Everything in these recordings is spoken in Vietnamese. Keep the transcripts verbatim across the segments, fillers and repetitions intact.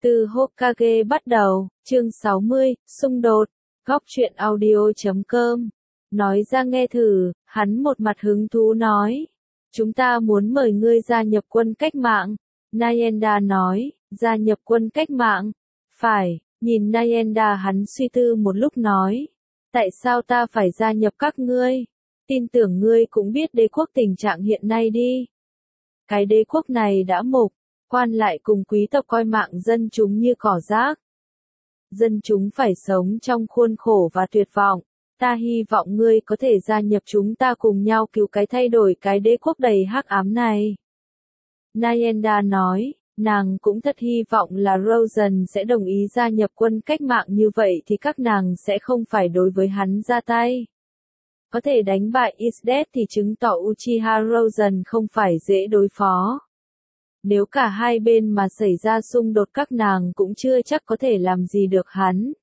Từ Hokage bắt đầu, chương sáu mươi, xung đột, góc truyện audio.com. Nói ra nghe thử, hắn một mặt hứng thú nói. Chúng ta muốn mời ngươi gia nhập quân cách mạng. Nayenda nói, gia nhập quân cách mạng. Phải, nhìn Nayenda hắn suy tư một lúc nói. Tại sao ta phải gia nhập các ngươi? Tin tưởng ngươi cũng biết đế quốc tình trạng hiện nay đi. Cái đế quốc này đã mục, quan lại cùng quý tộc coi mạng dân chúng như cỏ rác. Dân chúng phải sống trong khuôn khổ và tuyệt vọng. Ta hy vọng ngươi có thể gia nhập chúng ta cùng nhau cứu cái thay đổi cái đế quốc đầy hắc ám này. Nayenda nói, nàng cũng thật hy vọng là Rosen sẽ đồng ý gia nhập quân cách mạng, như vậy thì các nàng sẽ không phải đối với hắn ra tay. Có thể đánh bại Isdet thì chứng tỏ Uchiha Rosen không phải dễ đối phó. Nếu cả hai bên mà xảy ra xung đột các nàng cũng chưa chắc có thể làm gì được hắn.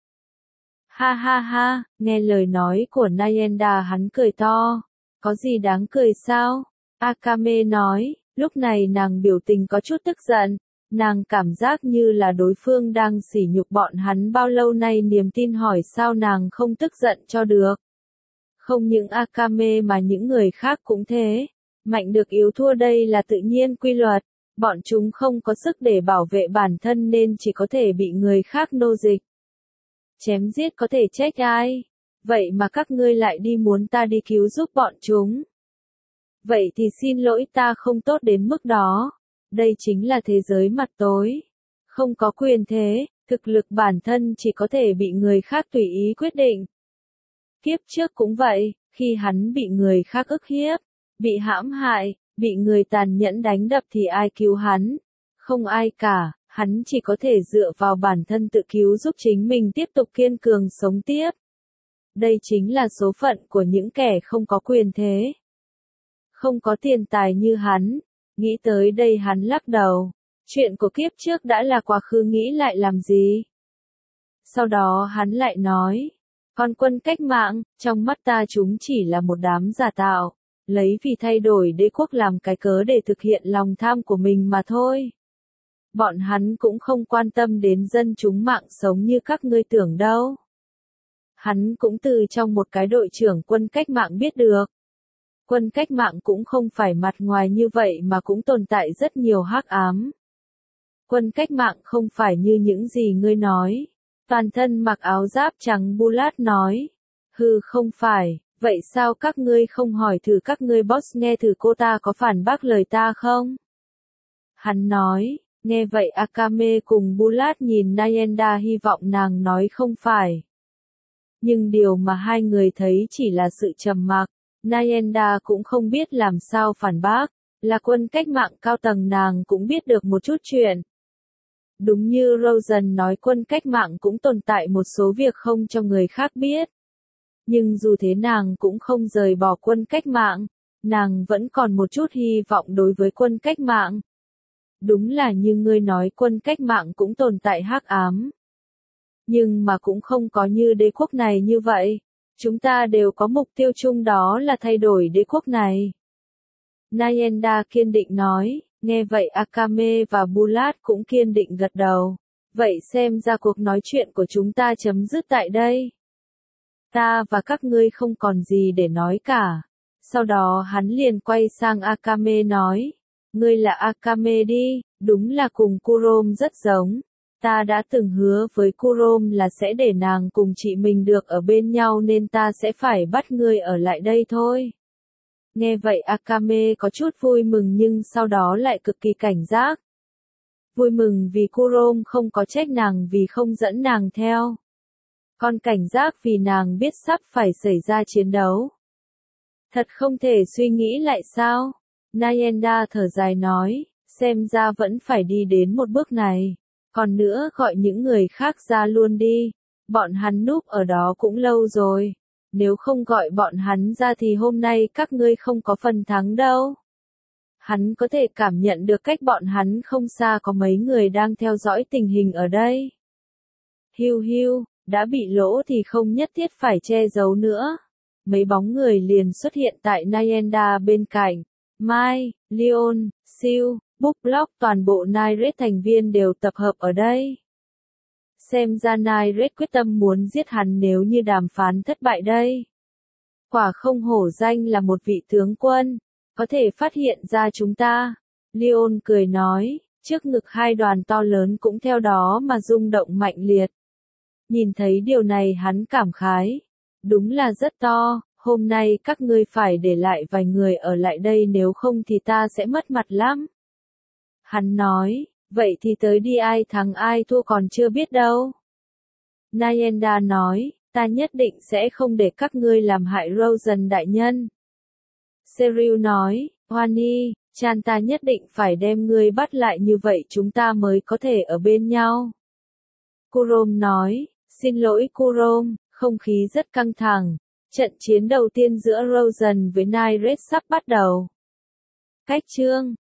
Ha ha ha, nghe lời nói của Nayenda hắn cười to. Có gì đáng cười sao? Akame nói, lúc này nàng biểu tình có chút tức giận. Nàng cảm giác như là đối phương đang sỉ nhục bọn hắn bao lâu nay, niềm tin hỏi sao nàng không tức giận cho được. Không những Akame mà những người khác cũng thế. Mạnh được yếu thua đây là tự nhiên quy luật. Bọn chúng không có sức để bảo vệ bản thân nên chỉ có thể bị người khác nô dịch. Chém giết có thể trách ai? Vậy mà các ngươi lại đi muốn ta đi cứu giúp bọn chúng. Vậy thì xin lỗi, ta không tốt đến mức đó. Đây chính là thế giới mặt tối. Không có quyền thế, thực lực bản thân chỉ có thể bị người khác tùy ý quyết định. Kiếp trước cũng vậy, khi hắn bị người khác ức hiếp, bị hãm hại, bị người tàn nhẫn đánh đập thì ai cứu hắn? Không ai cả, hắn chỉ có thể dựa vào bản thân tự cứu giúp chính mình tiếp tục kiên cường sống tiếp. Đây chính là số phận của những kẻ không có quyền thế. Không có tiền tài như hắn. Nghĩ tới đây hắn lắc đầu. Chuyện của kiếp trước đã là quá khứ, nghĩ lại làm gì? Sau đó hắn lại nói. Còn quân cách mạng, trong mắt ta chúng chỉ là một đám giả tạo. Lấy vì thay đổi đế quốc làm cái cớ để thực hiện lòng tham của mình mà thôi. Bọn hắn cũng không quan tâm đến dân chúng mạng sống như các ngươi tưởng đâu. Hắn cũng từ trong một cái đội trưởng quân cách mạng biết được. Quân cách mạng cũng không phải mặt ngoài như vậy mà cũng tồn tại rất nhiều hắc ám. Quân cách mạng không phải như những gì ngươi nói. Toàn thân mặc áo giáp trắng Bulat nói. Hừ, không phải. Vậy sao các ngươi không hỏi thử các ngươi boss nghe thử cô ta có phản bác lời ta không? Hắn nói, nghe vậy Akame cùng Bulat nhìn Nayenda hy vọng nàng nói không phải. Nhưng điều mà hai người thấy chỉ là sự trầm mặc. Nayenda cũng không biết làm sao phản bác, là quân cách mạng cao tầng nàng cũng biết được một chút chuyện. Đúng như Rosen nói, quân cách mạng cũng tồn tại một số việc không cho người khác biết. Nhưng dù thế nàng cũng không rời bỏ quân cách mạng, nàng vẫn còn một chút hy vọng đối với quân cách mạng. Đúng là như ngươi nói, quân cách mạng cũng tồn tại hắc ám. Nhưng mà cũng không có như đế quốc này như vậy. Chúng ta đều có mục tiêu chung, đó là thay đổi đế quốc này. Nayenda kiên định nói, nghe vậy Akame và Bulat cũng kiên định gật đầu. Vậy xem ra cuộc nói chuyện của chúng ta chấm dứt tại đây. Ta và các ngươi không còn gì để nói cả. Sau đó hắn liền quay sang Akame nói, ngươi là Akame đi, đúng là cùng Kurom rất giống. Ta đã từng hứa với Kurom là sẽ để nàng cùng chị mình được ở bên nhau nên ta sẽ phải bắt ngươi ở lại đây thôi. Nghe vậy Akame có chút vui mừng nhưng sau đó lại cực kỳ cảnh giác. Vui mừng vì Kurom không có trách nàng vì không dẫn nàng theo. Còn cảnh giác vì nàng biết sắp phải xảy ra chiến đấu. Thật không thể suy nghĩ lại sao? Nayenda thở dài nói, xem ra vẫn phải đi đến một bước này. Còn nữa gọi những người khác ra luôn đi. Bọn hắn núp ở đó cũng lâu rồi. Nếu không gọi bọn hắn ra thì hôm nay các ngươi không có phần thắng đâu. Hắn có thể cảm nhận được cách bọn hắn không xa có mấy người đang theo dõi tình hình ở đây. Hiu hiu, đã bị lỗ thì không nhất thiết phải che giấu nữa. Mấy bóng người liền xuất hiện tại Nayenda bên cạnh. Mai, Leon, Siêu, Book Block, toàn bộ Nairet thành viên đều tập hợp ở đây. Xem ra Nyred quyết tâm muốn giết hắn nếu như đàm phán thất bại đây. Quả không hổ danh là một vị tướng quân, có thể phát hiện ra chúng ta. Leon cười nói, trước ngực hai đoàn to lớn cũng theo đó mà rung động mạnh liệt. Nhìn thấy điều này hắn cảm khái. Đúng là rất to, hôm nay các ngươi phải để lại vài người ở lại đây nếu không thì ta sẽ mất mặt lắm. Hắn nói, vậy thì tới đi ai thắng ai thua còn chưa biết đâu. Nyenda nói, ta nhất định sẽ không để các ngươi làm hại Rosen đại nhân. Serial nói, Wani, Chan ta nhất định phải đem ngươi bắt lại như vậy chúng ta mới có thể ở bên nhau. Kurom nói, xin lỗi Kurom, không khí rất căng thẳng. Trận chiến đầu tiên giữa Rosen với Nyred sắp bắt đầu. Cách chương